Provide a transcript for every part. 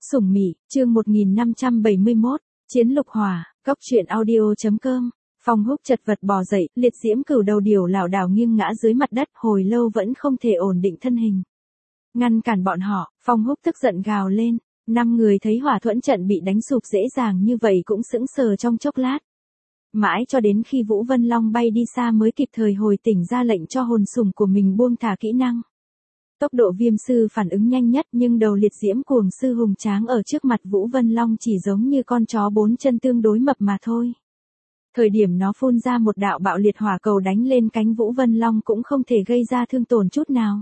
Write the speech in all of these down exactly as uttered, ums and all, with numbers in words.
Sủng Mị, chương một nghìn năm trăm bảy mươi mốt, Chiến Lục Hỏa, Cốc truyện audio.com. Phong Húc chật vật bò dậy, liệt diễm cửu đầu điểu lảo đảo nghiêng ngã dưới mặt đất, hồi lâu vẫn không thể ổn định thân hình. Ngăn cản bọn họ, Phong Húc tức giận gào lên. Năm người thấy hỏa thuẫn trận bị đánh sụp dễ dàng như vậy cũng sững sờ trong chốc lát. Mãi cho đến khi Vũ Vân Long bay đi xa mới kịp thời hồi tỉnh ra lệnh cho hồn sủng của mình buông thả kỹ năng. Tốc độ Viêm sư phản ứng nhanh nhất, nhưng đầu liệt diễm cuồng sư hùng tráng ở trước mặt Vũ Vân Long chỉ giống như con chó bốn chân tương đối mập mà thôi. Thời điểm nó phun ra một đạo bạo liệt hỏa cầu đánh lên cánh Vũ Vân Long cũng không thể gây ra thương tổn chút nào.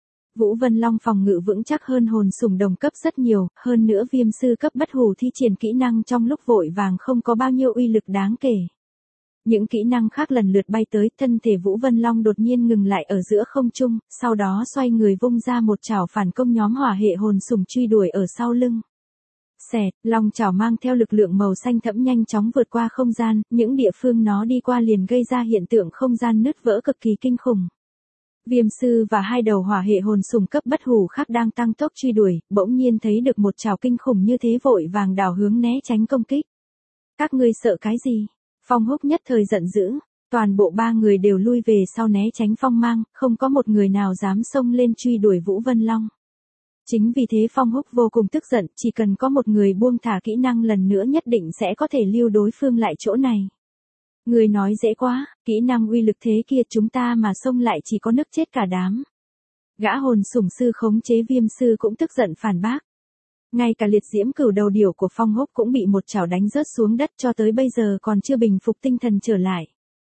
Vũ Vân Long phòng ngự vững chắc hơn hồn sủng đồng cấp rất nhiều, hơn nữa Viêm sư cấp bất hủ thi triển kỹ năng trong lúc vội vàng không có bao nhiêu uy lực đáng kể. Những kỹ năng khác lần lượt bay tới, thân thể Vũ Vân Long đột nhiên ngừng lại ở giữa không trung, sau đó xoay người vung ra một chảo phản công nhóm hỏa hệ hồn sủng truy đuổi ở sau lưng. Xẹt, long chảo mang theo lực lượng màu xanh thẫm nhanh chóng vượt qua không gian, những địa phương nó đi qua liền gây ra hiện tượng không gian nứt vỡ cực kỳ kinh khủng. Viêm sư và hai đầu hỏa hệ hồn sủng cấp bất hủ khác đang tăng tốc truy đuổi, bỗng nhiên thấy được một chảo kinh khủng như thế vội vàng đảo hướng né tránh công kích. Các ngươi sợ cái gì? Phong Húc nhất thời giận dữ, toàn bộ ba người đều lui về sau né tránh phong mang, không có một người nào dám xông lên truy đuổi Vũ Vân Long. Chính vì thế Phong Húc vô cùng tức giận, chỉ cần có một người buông thả kỹ năng lần nữa nhất định sẽ có thể lưu đối phương lại chỗ này. Người nói dễ quá, kỹ năng uy lực thế kia chúng ta mà xông lại chỉ có nức chết cả đám. Gã hồn sủng sư khống chế Viêm sư cũng tức giận phản bác. Ngay cả liệt diễm cửu đầu điểu của Phong Húc cũng bị một chảo đánh rớt xuống đất, cho tới bây giờ còn chưa bình phục tinh thần trở lại.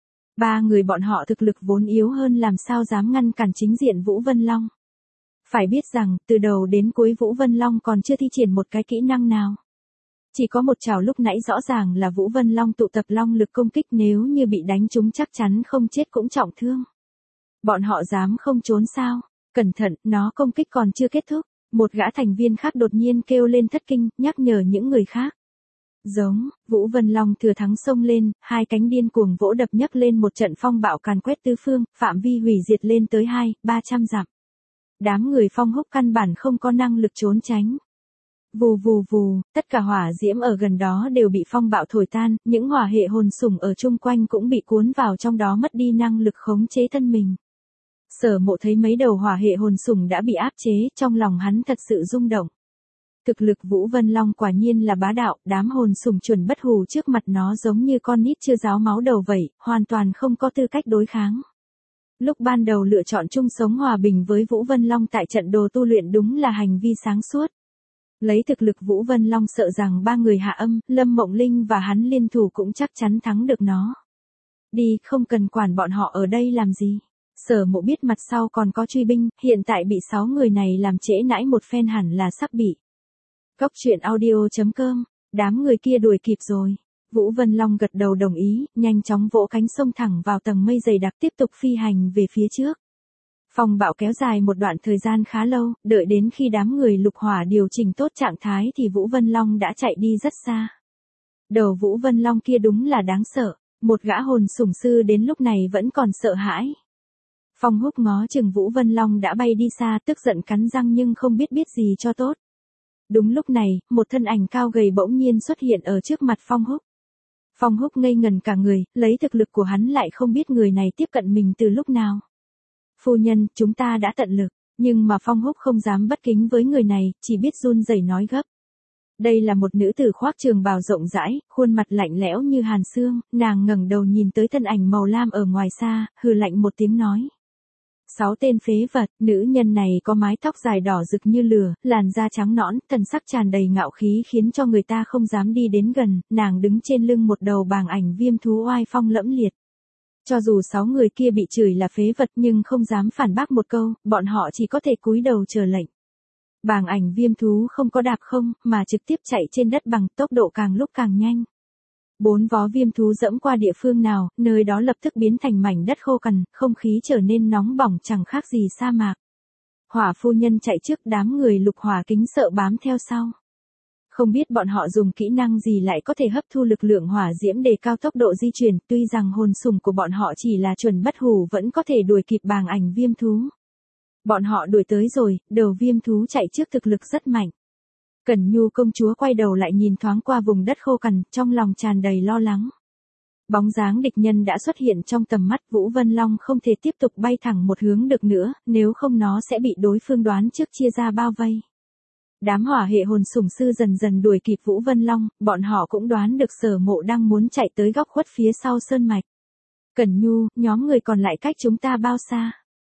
Ba người bọn họ thực lực vốn yếu hơn, làm sao dám ngăn cản chính diện Vũ Vân Long. Phải biết rằng, từ đầu đến cuối Vũ Vân Long còn chưa thi triển một cái kỹ năng nào. Chỉ có một chảo lúc nãy rõ ràng là Vũ Vân Long tụ tập long lực công kích, nếu như bị đánh trúng chắc chắn không chết cũng trọng thương. Bọn họ dám không trốn sao? Cẩn thận, nó công kích còn chưa kết thúc. Một gã thành viên khác đột nhiên kêu lên thất kinh, nhắc nhở những người khác. Giống, Vũ Vân Long thừa thắng xông lên, hai cánh điên cuồng vỗ đập nhấc lên một trận phong bạo càn quét tứ phương, phạm vi hủy diệt lên tới hai, ba trăm dặm. Đám người Phong Húc căn bản không có năng lực trốn tránh. Vù vù vù, tất cả hỏa diễm ở gần đó đều bị phong bạo thổi tan, những hỏa hệ hồn sủng ở chung quanh cũng bị cuốn vào trong đó, mất đi năng lực khống chế thân mình. Sở Mộ thấy mấy đầu hỏa hệ hồn sủng đã bị áp chế, trong lòng hắn thật sự rung động. Thực lực Vũ Vân Long quả nhiên là bá đạo, đám hồn sủng chuẩn bất hủ trước mặt nó giống như con nít chưa ráo máu đầu vậy, hoàn toàn không có tư cách đối kháng. Lúc ban đầu lựa chọn chung sống hòa bình với Vũ Vân Long tại trận đồ tu luyện đúng là hành vi sáng suốt. Lấy thực lực Vũ Vân Long sợ rằng ba người Hạ Âm, Lâm Mộng Linh và hắn liên thủ cũng chắc chắn thắng được nó. Đi, không cần quản bọn họ ở đây làm gì. Sở Mộ biết mặt sau còn có truy binh, hiện tại bị sáu người này làm trễ nãi một phen hẳn là sắp bị. Cốc truyện audio.com, đám người kia đuổi kịp rồi. Vũ Vân Long gật đầu đồng ý, nhanh chóng vỗ cánh xông thẳng vào tầng mây dày đặc, tiếp tục phi hành về phía trước. Phong bạo kéo dài một đoạn thời gian khá lâu, đợi đến khi đám người lục hỏa điều chỉnh tốt trạng thái thì Vũ Vân Long đã chạy đi rất xa. Đầu Vũ Vân Long kia đúng là đáng sợ, một gã hồn sủng sư đến lúc này vẫn còn sợ hãi. Phong Húc ngó chừng Vũ Vân Long đã bay đi xa, tức giận cắn răng nhưng không biết biết gì cho tốt. Đúng lúc này, một thân ảnh cao gầy bỗng nhiên xuất hiện ở trước mặt Phong Húc. Phong Húc ngây ngần cả người, lấy thực lực của hắn lại không biết người này tiếp cận mình từ lúc nào. Phu nhân, chúng ta đã tận lực, nhưng mà Phong Húc không dám bất kính với người này, chỉ biết run rẩy nói gấp. Đây là một nữ tử khoác trường bào rộng rãi, khuôn mặt lạnh lẽo như hàn xương, nàng ngẩng đầu nhìn tới thân ảnh màu lam ở ngoài xa, hừ lạnh một tiếng nói. Sáu tên phế vật, nữ nhân này có mái tóc dài đỏ rực như lửa, làn da trắng nõn, thần sắc tràn đầy ngạo khí khiến cho người ta không dám đi đến gần, nàng đứng trên lưng một đầu bàng ảnh viêm thú oai phong lẫm liệt. Cho dù sáu người kia bị chửi là phế vật nhưng không dám phản bác một câu, bọn họ chỉ có thể cúi đầu chờ lệnh. Bàng ảnh viêm thú không có đạp không, mà trực tiếp chạy trên đất bằng tốc độ càng lúc càng nhanh. Bốn vó viêm thú dẫm qua địa phương nào, nơi đó lập tức biến thành mảnh đất khô cằn, không khí trở nên nóng bỏng chẳng khác gì sa mạc. Hỏa phu nhân chạy trước, đám người lục hỏa kính sợ bám theo sau. Không biết bọn họ dùng kỹ năng gì lại có thể hấp thu lực lượng hỏa diễm đề cao tốc độ di chuyển, tuy rằng hồn sủng của bọn họ chỉ là chuẩn bất hủ vẫn có thể đuổi kịp bàng ảnh viêm thú. Bọn họ đuổi tới rồi, đầu viêm thú chạy trước thực lực rất mạnh. Cẩn Nhu công chúa quay đầu lại nhìn thoáng qua vùng đất khô cằn, trong lòng tràn đầy lo lắng. Bóng dáng địch nhân đã xuất hiện trong tầm mắt, Vũ Vân Long không thể tiếp tục bay thẳng một hướng được nữa, nếu không nó sẽ bị đối phương đoán trước chia ra bao vây. Đám hỏa hệ hồn sủng sư dần dần đuổi kịp Vũ Vân Long, bọn họ cũng đoán được Sở Mộ đang muốn chạy tới góc khuất phía sau sơn mạch. Cẩn Nhu, nhóm người còn lại cách chúng ta bao xa?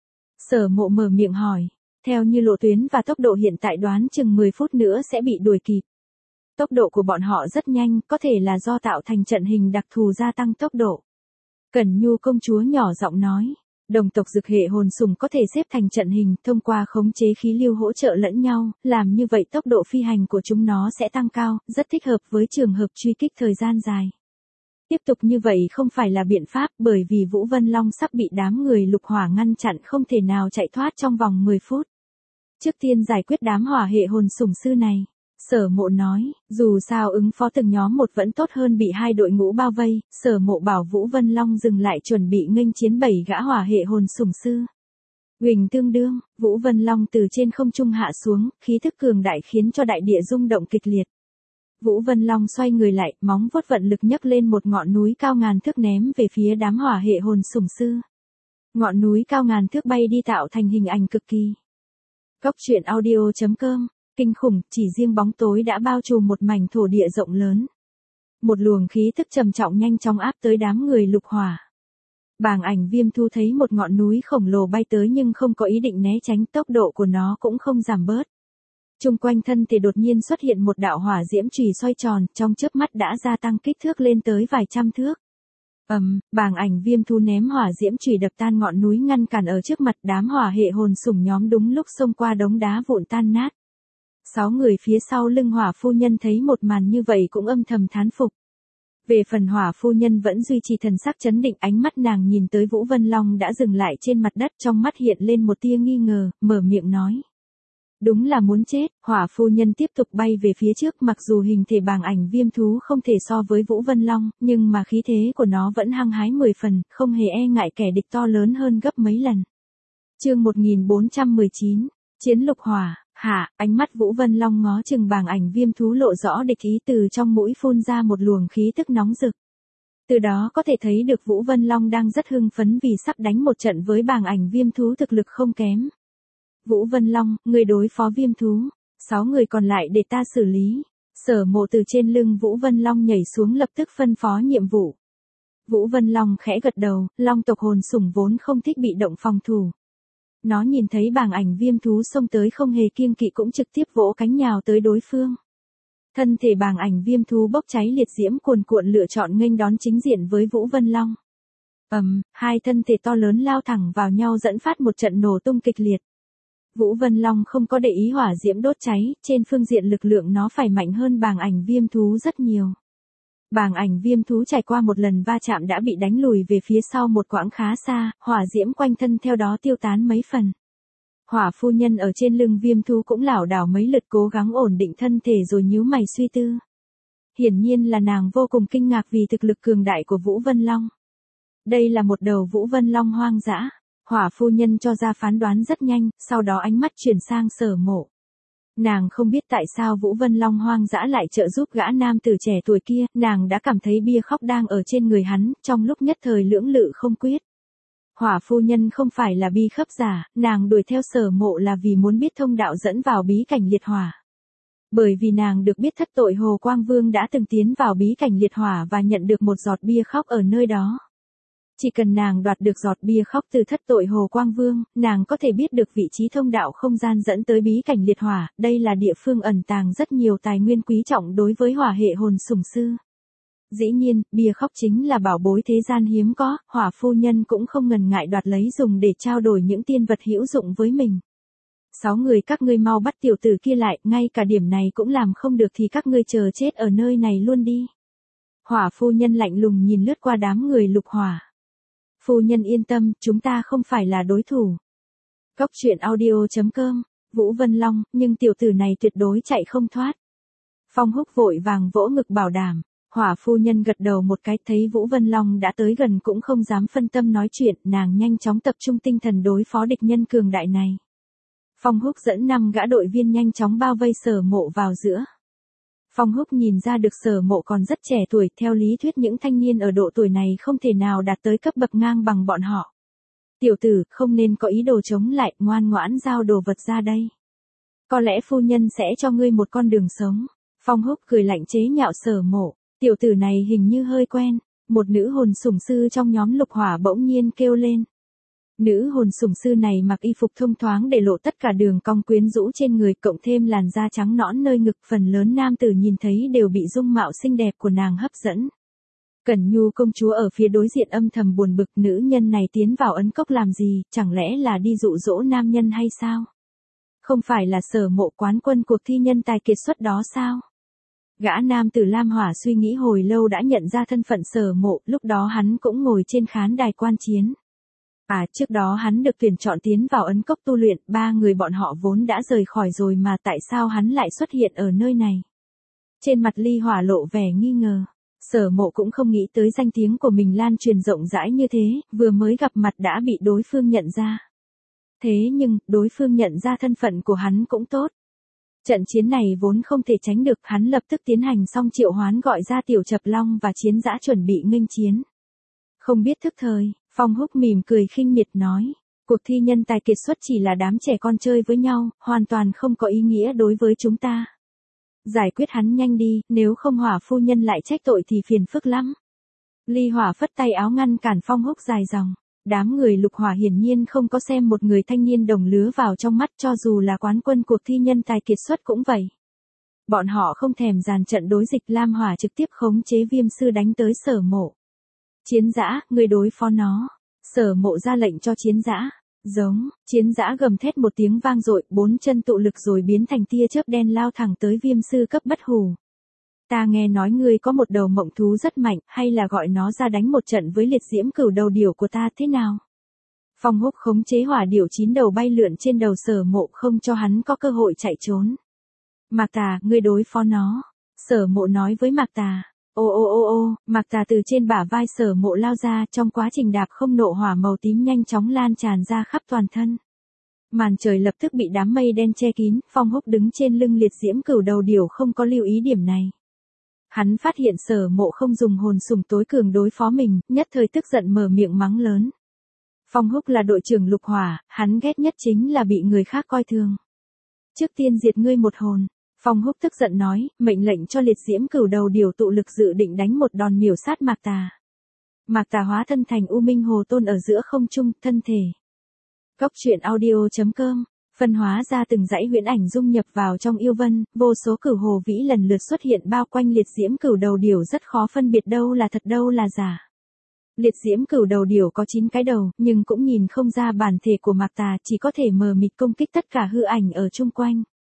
Sở Mộ mở miệng hỏi, theo như lộ tuyến và tốc độ hiện tại đoán chừng mười phút nữa sẽ bị đuổi kịp. Tốc độ của bọn họ rất nhanh, có thể là do tạo thành trận hình đặc thù gia tăng tốc độ. Cẩn Nhu công chúa nhỏ giọng nói, đồng tộc dực hệ hồn sủng có thể xếp thành trận hình, thông qua khống chế khí lưu hỗ trợ lẫn nhau, làm như vậy tốc độ phi hành của chúng nó sẽ tăng cao, rất thích hợp với trường hợp truy kích thời gian dài. Tiếp tục như vậy không phải là biện pháp, bởi vì Vũ Vân Long sắp bị đám người lục hỏa ngăn chặn, không thể nào chạy thoát trong vòng mười phút. Trước tiên giải quyết đám hỏa hệ hồn sủng sư này. Sở Mộ nói, dù sao ứng phó từng nhóm một vẫn tốt hơn bị hai đội ngũ bao vây. Sở Mộ bảo Vũ Vân Long dừng lại chuẩn bị nghênh chiến bảy gã hỏa hệ hồn sủng sư. Huỳnh tương đương, Vũ Vân Long từ trên không trung hạ xuống, khí thức cường đại khiến cho đại địa rung động kịch liệt. Vũ Vân Long xoay người lại, móng vuốt vận lực nhấc lên một ngọn núi cao ngàn thước ném về phía đám hỏa hệ hồn sủng sư. Ngọn núi cao ngàn thước bay đi tạo thành hình ảnh cực kỳ. Cốc truyện audio chấm com. Kinh khủng, chỉ riêng bóng tối đã bao trùm một mảnh thổ địa rộng lớn. Một luồng khí tức trầm trọng nhanh chóng áp tới đám người lục hỏa. Bàng Ảnh Viêm Thú thấy một ngọn núi khổng lồ bay tới nhưng không có ý định né tránh, tốc độ của nó cũng không giảm bớt. Trung quanh thân thể đột nhiên xuất hiện một đạo hỏa diễm chùy xoay tròn, trong chớp mắt đã gia tăng kích thước lên tới vài trăm thước. Ầm, um, Bàng Ảnh Viêm Thú ném hỏa diễm chùy đập tan ngọn núi ngăn cản ở trước mặt, đám hỏa hệ hồn sủng nhóm đúng lúc xông qua đống đá vụn tan nát. Sáu người phía sau lưng hỏa phu nhân thấy một màn như vậy cũng âm thầm thán phục. Về phần hỏa phu nhân vẫn duy trì thần sắc chấn định, ánh mắt nàng nhìn tới Vũ Vân Long đã dừng lại trên mặt đất, trong mắt hiện lên một tia nghi ngờ, mở miệng nói. Đúng là muốn chết. Hỏa phu nhân tiếp tục bay về phía trước, mặc dù hình thể Bàng Ảnh Viêm Thú không thể so với Vũ Vân Long, nhưng mà khí thế của nó vẫn hăng hái mười phần, không hề e ngại kẻ địch to lớn hơn gấp mấy lần. Chương một nghìn bốn trăm mười chín, Chiến lục hỏa. Hạ, ánh mắt Vũ Vân Long ngó chừng Bàng Ảnh Viêm Thú lộ rõ địch ý, từ trong mũi phun ra một luồng khí tức nóng rực. Từ đó có thể thấy được Vũ Vân Long đang rất hưng phấn vì sắp đánh một trận với Bàng Ảnh Viêm Thú thực lực không kém. Vũ Vân Long, người đối phó Viêm Thú, sáu người còn lại để ta xử lý. Sở Mộ từ trên lưng Vũ Vân Long nhảy xuống lập tức phân phó nhiệm vụ. Vũ Vân Long khẽ gật đầu, Long tộc hồn sủng vốn không thích bị động phòng thủ. Nó nhìn thấy Bàng Ảnh Viêm Thú xông tới không hề kiêng kỵ cũng trực tiếp vỗ cánh nhào tới đối phương. Thân thể Bàng Ảnh Viêm Thú bốc cháy liệt diễm cuồn cuộn lựa chọn nghênh đón chính diện với Vũ Vân Long. Ầm, um, hai thân thể to lớn lao thẳng vào nhau dẫn phát một trận nổ tung kịch liệt. Vũ Vân Long không có để ý hỏa diễm đốt cháy, trên phương diện lực lượng nó phải mạnh hơn Bàng Ảnh Viêm Thú rất nhiều. Bàng Ảnh Viêm Thú trải qua một lần va chạm đã bị đánh lùi về phía sau một quãng khá xa, hỏa diễm quanh thân theo đó tiêu tán mấy phần. Hỏa phu nhân ở trên lưng Viêm Thú cũng lảo đảo mấy lượt cố gắng ổn định thân thể rồi nhíu mày suy tư. Hiển nhiên là nàng vô cùng kinh ngạc vì thực lực cường đại của Vũ Vân Long. Đây là một đầu Vũ Vân Long hoang dã. Hỏa phu nhân cho ra phán đoán rất nhanh, sau đó ánh mắt chuyển sang Sở Mộ. Nàng không biết tại sao Vũ Vân Long hoang dã lại trợ giúp gã nam tử trẻ tuổi kia, nàng đã cảm thấy bia khóc đang ở trên người hắn, trong lúc nhất thời lưỡng lự không quyết. Hỏa phu nhân không phải là bi khấp giả, nàng đuổi theo Sở Mộ là vì muốn biết thông đạo dẫn vào bí cảnh liệt hỏa. Bởi vì nàng được biết thất tội Hồ Quang Vương đã từng tiến vào bí cảnh liệt hỏa và nhận được một giọt bia khóc ở nơi đó. Chỉ cần nàng đoạt được giọt bia khóc từ thất tội Hồ Quang Vương, nàng có thể biết được vị trí thông đạo không gian dẫn tới bí cảnh liệt hỏa, đây là địa phương ẩn tàng rất nhiều tài nguyên quý trọng đối với hỏa hệ hồn sủng sư. Dĩ nhiên, bia khóc chính là bảo bối thế gian hiếm có, hỏa phu nhân cũng không ngần ngại đoạt lấy dùng để trao đổi những tiên vật hữu dụng với mình. Sáu người các ngươi mau bắt tiểu tử kia lại, ngay cả điểm này cũng làm không được thì các ngươi chờ chết ở nơi này luôn đi. Hỏa phu nhân lạnh lùng nhìn lướt qua đám người lục hỏa. Phu nhân yên tâm, chúng ta không phải là đối thủ. Cốc truyện audio chấm com, Vũ Vân Long, nhưng tiểu tử này tuyệt đối chạy không thoát. Phong Húc vội vàng vỗ ngực bảo đảm. Hỏa phu nhân gật đầu một cái, thấy Vũ Vân Long đã tới gần cũng không dám phân tâm nói chuyện, nàng nhanh chóng tập trung tinh thần đối phó địch nhân cường đại này. Phong Húc dẫn năm gã đội viên nhanh chóng bao vây Sở Mộ vào giữa. Phong Húc nhìn ra được Sở Mộ còn rất trẻ tuổi, theo lý thuyết những thanh niên ở độ tuổi này không thể nào đạt tới cấp bậc ngang bằng bọn họ. Tiểu tử, không nên có ý đồ chống lại, ngoan ngoãn giao đồ vật ra đây. Có lẽ phu nhân sẽ cho ngươi một con đường sống. Phong Húc cười lạnh chế nhạo Sở Mộ, tiểu tử này hình như hơi quen. Một nữ hồn sủng sư trong nhóm Lục Hỏa bỗng nhiên kêu lên. Nữ hồn sủng sư này mặc y phục thông thoáng để lộ tất cả đường cong quyến rũ trên người, cộng thêm làn da trắng nõn nơi ngực, phần lớn nam tử nhìn thấy đều bị dung mạo xinh đẹp của nàng hấp dẫn. Cẩn Nhu công chúa ở phía đối diện âm thầm buồn bực, nữ nhân này tiến vào ấn cốc làm gì, chẳng lẽ là đi dụ dỗ nam nhân hay sao? Không phải là Sở Mộ quán quân cuộc thi nhân tài kiệt xuất đó sao? Gã nam tử Lam Hỏa suy nghĩ hồi lâu đã nhận ra thân phận Sở Mộ, lúc đó hắn cũng ngồi trên khán đài quan chiến. À, trước đó hắn được tuyển chọn tiến vào ấn cốc tu luyện, ba người bọn họ vốn đã rời khỏi rồi mà tại sao hắn lại xuất hiện ở nơi này? Trên mặt Ly Hỏa lộ vẻ nghi ngờ. Sở Mộ cũng không nghĩ tới danh tiếng của mình lan truyền rộng rãi như thế, vừa mới gặp mặt đã bị đối phương nhận ra. Thế nhưng, đối phương nhận ra thân phận của hắn cũng tốt. Trận chiến này vốn không thể tránh được, hắn lập tức tiến hành xong triệu hoán gọi ra Tiểu Chập Long và Chiến Dã chuẩn bị nghênh chiến. Không biết thức thời, Phong Húc mỉm cười khinh miệt nói, cuộc thi nhân tài kiệt xuất chỉ là đám trẻ con chơi với nhau, hoàn toàn không có ý nghĩa đối với chúng ta. Giải quyết hắn nhanh đi, nếu không Hỏa phu nhân lại trách tội thì phiền phức lắm. Ly Hỏa phất tay áo ngăn cản Phong Húc dài dòng. Đám người Lục Hỏa hiển nhiên không có xem một người thanh niên đồng lứa vào trong mắt, cho dù là quán quân cuộc thi nhân tài kiệt xuất cũng vậy. Bọn họ không thèm dàn trận đối dịch, Lam Hỏa trực tiếp khống chế Viêm Sư đánh tới Sở Mộ. Chiến Dã, người đối phó nó. Sở Mộ ra lệnh cho Chiến Dã. Giống, Chiến Dã gầm thét một tiếng vang dội, bốn chân tụ lực rồi biến thành tia chớp đen lao thẳng tới Viêm Sư cấp bất hủ. Ta nghe nói ngươi có một đầu mộng thú rất mạnh, hay là gọi nó ra đánh một trận với liệt diễm cửu đầu điểu của ta thế nào? Phong Húc khống chế hỏa điểu chín đầu bay lượn trên đầu Sở Mộ không cho hắn có cơ hội chạy trốn. Mạc Tà, ngươi đối phó nó. Sở Mộ nói với Mạc Tà. Ô ô ô ô, Mạc Tà từ trên bả vai Sở Mộ lao ra, trong quá trình đạp không nộ hỏa màu tím nhanh chóng lan tràn ra khắp toàn thân. Màn trời lập tức bị đám mây đen che kín, Phong Húc đứng trên lưng liệt diễm cửu đầu điểu không có lưu ý điểm này. Hắn phát hiện Sở Mộ không dùng hồn sủng tối cường đối phó mình, nhất thời tức giận mở miệng mắng lớn. Phong Húc là đội trưởng Lục Hỏa, hắn ghét nhất chính là bị người khác coi thường. Trước tiên diệt ngươi một hồn. Phong Húc tức giận nói, mệnh lệnh cho liệt diễm cửu đầu điểu tụ lực dự định đánh một đòn miểu sát Mạc Tà. Mạc Tà hóa thân thành U Minh Hồ Tôn ở giữa không trung, thân thể. Góc truyện audio chấm com, phân hóa ra từng dãy huyễn ảnh dung nhập vào trong yêu vân, vô số cửu hồ vĩ lần lượt xuất hiện bao quanh liệt diễm cửu đầu điểu, rất khó phân biệt đâu là thật đâu là giả. Liệt diễm cửu đầu điểu có chín cái đầu, nhưng cũng nhìn không ra bản thể của Mạc Tà, chỉ có thể mờ mịt công kích tất cả hư ảnh ở chung quanh.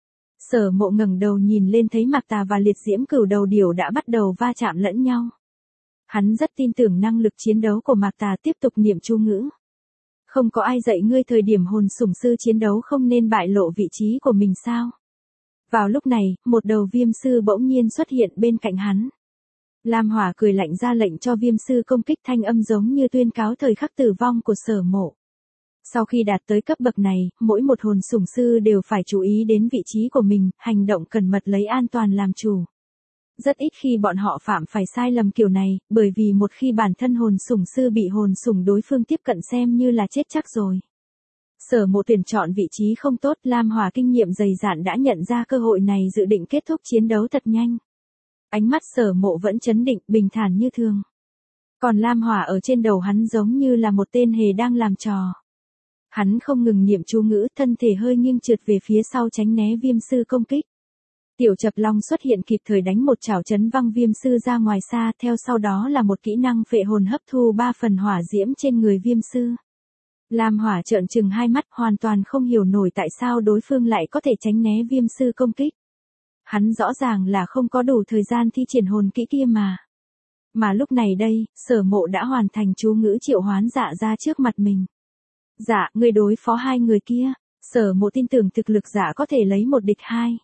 Sở Mộ ngẩng đầu nhìn lên thấy Mạc Tà và liệt diễm cửu đầu điểu đã bắt đầu va chạm lẫn nhau. Hắn rất tin tưởng năng lực chiến đấu của Mạc Tà, tiếp tục niệm chú ngữ. Không có ai dạy ngươi thời điểm hồn sủng sư chiến đấu không nên bại lộ vị trí của mình sao? Vào lúc này, một đầu Viêm Sư bỗng nhiên xuất hiện bên cạnh hắn. Lam Hỏa cười lạnh ra lệnh cho Viêm Sư công kích, thanh âm giống như tuyên cáo thời khắc tử vong của Sở Mộ. Sau khi đạt tới cấp bậc này, mỗi một hồn sủng sư đều phải chú ý đến vị trí của mình, hành động cẩn mật lấy an toàn làm chủ. Rất ít khi bọn họ phạm phải sai lầm kiểu này, bởi vì một khi bản thân hồn sủng sư bị hồn sủng đối phương tiếp cận xem như là chết chắc rồi. Sở Mộ tuyển chọn vị trí không tốt, Lam Hỏa kinh nghiệm dày dạn đã nhận ra cơ hội này, dự định kết thúc chiến đấu thật nhanh. Ánh mắt Sở Mộ vẫn trấn định, bình thản như thường. Còn Lam Hỏa ở trên đầu hắn giống như là một tên hề đang làm trò. Hắn không ngừng niệm chú ngữ, thân thể hơi nghiêng trượt về phía sau tránh né Viêm Sư công kích. Tiểu Chập Long xuất hiện kịp thời đánh một chảo chấn văng Viêm Sư ra ngoài xa, theo sau đó là một kỹ năng phệ hồn hấp thu ba phần hỏa diễm trên người Viêm Sư. Lam Hỏa trợn trừng hai mắt, hoàn toàn không hiểu nổi tại sao đối phương lại có thể tránh né Viêm Sư công kích. Hắn rõ ràng là không có đủ thời gian thi triển hồn kỹ kia mà. Mà lúc này đây, Sở Mộ đã hoàn thành chú ngữ triệu hoán Dạ ra trước mặt mình. Dạ, người đối phó hai người kia. Sở Mộ tin tưởng thực lực Dạ có thể lấy một địch hai.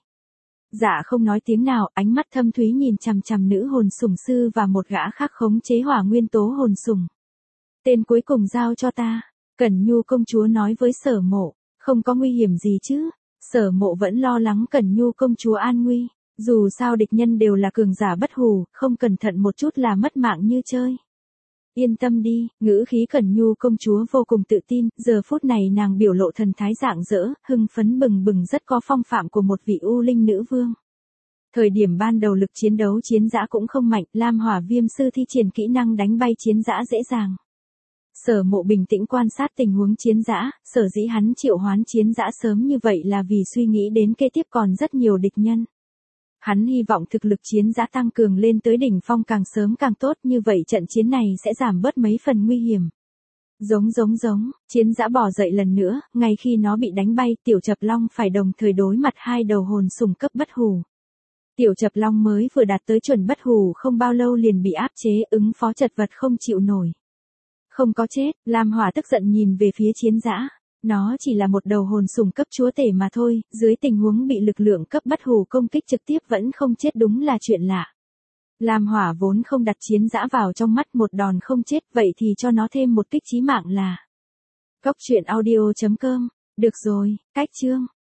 Dạ không nói tiếng nào, ánh mắt thâm thúy nhìn chằm chằm nữ hồn sủng sư và một gã khác khống chế hỏa nguyên tố hồn sủng. Tên cuối cùng giao cho ta. Cẩn Nhu công chúa nói với Sở Mộ. Không có nguy hiểm gì chứ? Sở Mộ vẫn lo lắng Cẩn Nhu công chúa an nguy. Dù sao địch nhân đều là cường giả bất hủ, không cẩn thận một chút là mất mạng như chơi. Yên tâm đi, ngữ khí Cẩn Nhu công chúa vô cùng tự tin, giờ phút này nàng biểu lộ thần thái rạng rỡ, hưng phấn bừng bừng rất có phong phạm của một vị U Linh nữ vương. Thời điểm ban đầu lực chiến đấu chiến dã cũng không mạnh, Lam Hỏa Viêm sư thi triển kỹ năng đánh bay chiến dã dễ dàng. Sở Mộ bình tĩnh quan sát tình huống chiến dã, sở dĩ hắn triệu hoán chiến dã sớm như vậy là vì suy nghĩ đến kế tiếp còn rất nhiều địch nhân. Hắn hy vọng thực lực chiến dã tăng cường lên tới đỉnh phong càng sớm càng tốt, như vậy trận chiến này sẽ giảm bớt mấy phần nguy hiểm. Giống giống giống, chiến dã bò dậy lần nữa, ngay khi nó bị đánh bay, Tiểu Chập Long phải đồng thời đối mặt hai đầu hồn sùng cấp bất hủ. Tiểu Chập Long mới vừa đạt tới chuẩn bất hủ không bao lâu liền bị áp chế, ứng phó chật vật không chịu nổi. Không có chết, Lam Hỏa tức giận nhìn về phía chiến dã. Nó chỉ là một đầu hồn sùng cấp chúa tể mà thôi, dưới tình huống bị lực lượng cấp bất hủ công kích trực tiếp vẫn không chết đúng là chuyện lạ. Lam Hỏa vốn không đặt chiến dã vào trong mắt, một đòn không chết, vậy thì cho nó thêm một kích chí mạng là. Cốc truyện audio chấm com. Được rồi, cách chương.